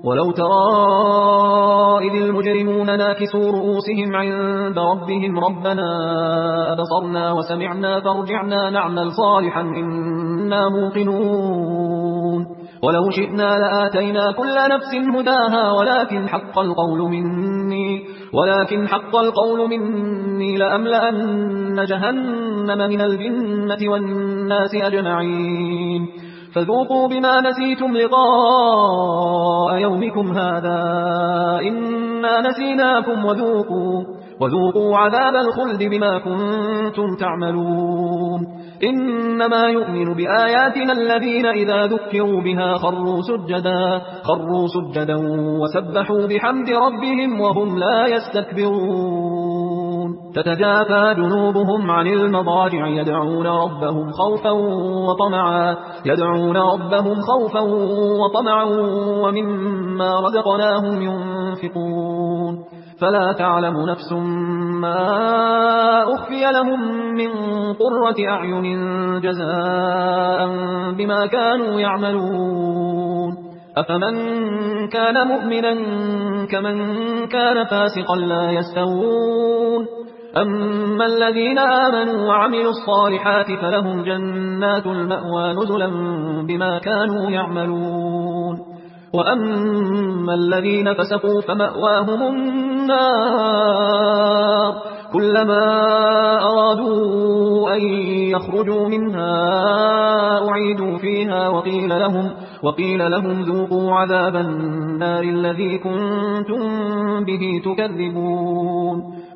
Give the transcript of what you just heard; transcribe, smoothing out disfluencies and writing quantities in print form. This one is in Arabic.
ولو ترى إذ المجرمون ناكسوا رؤوسهم عند ربهم ربنا أبصرنا وسمعنا فارجعنا نعمل صالحا إنا موقنون ولو شئنا لآتينا كل نفس هداها ولكن حق القول مني لأملأن جهنم من الجنة والناس أجمعين فذوقوا بما نسيتم لقاء يومكم هذا إنا نسيناكم وذوقوا عذاب الخلد بما كنتم تعملون إنما يؤمن بآياتنا الذين إذا ذكروا بها خروا سجدا وسبحوا بحمد ربهم وهم لا يستكبرون تتجافى جنوبهم عن المضاجع يدعون ربهم خوفا وطمعا ومما رزقناهم ينفقون فلا تعلم نفس ما أخفي لهم من قرة أعين جزاء بما كانوا يعملون أفمن كان مؤمنا كمن كان فاسقا لا يستوون أما الذين آمنوا وعملوا الصالحات فلهم جنات المأوى نزلا بما كانوا يعملون وأما الذين فسقوا فمأواهم النار كلما أرادوا أن يخرجوا منها أعيدوا فيها وقيل لهم ذوقوا عذاب النار الذي كنتم به تكذبون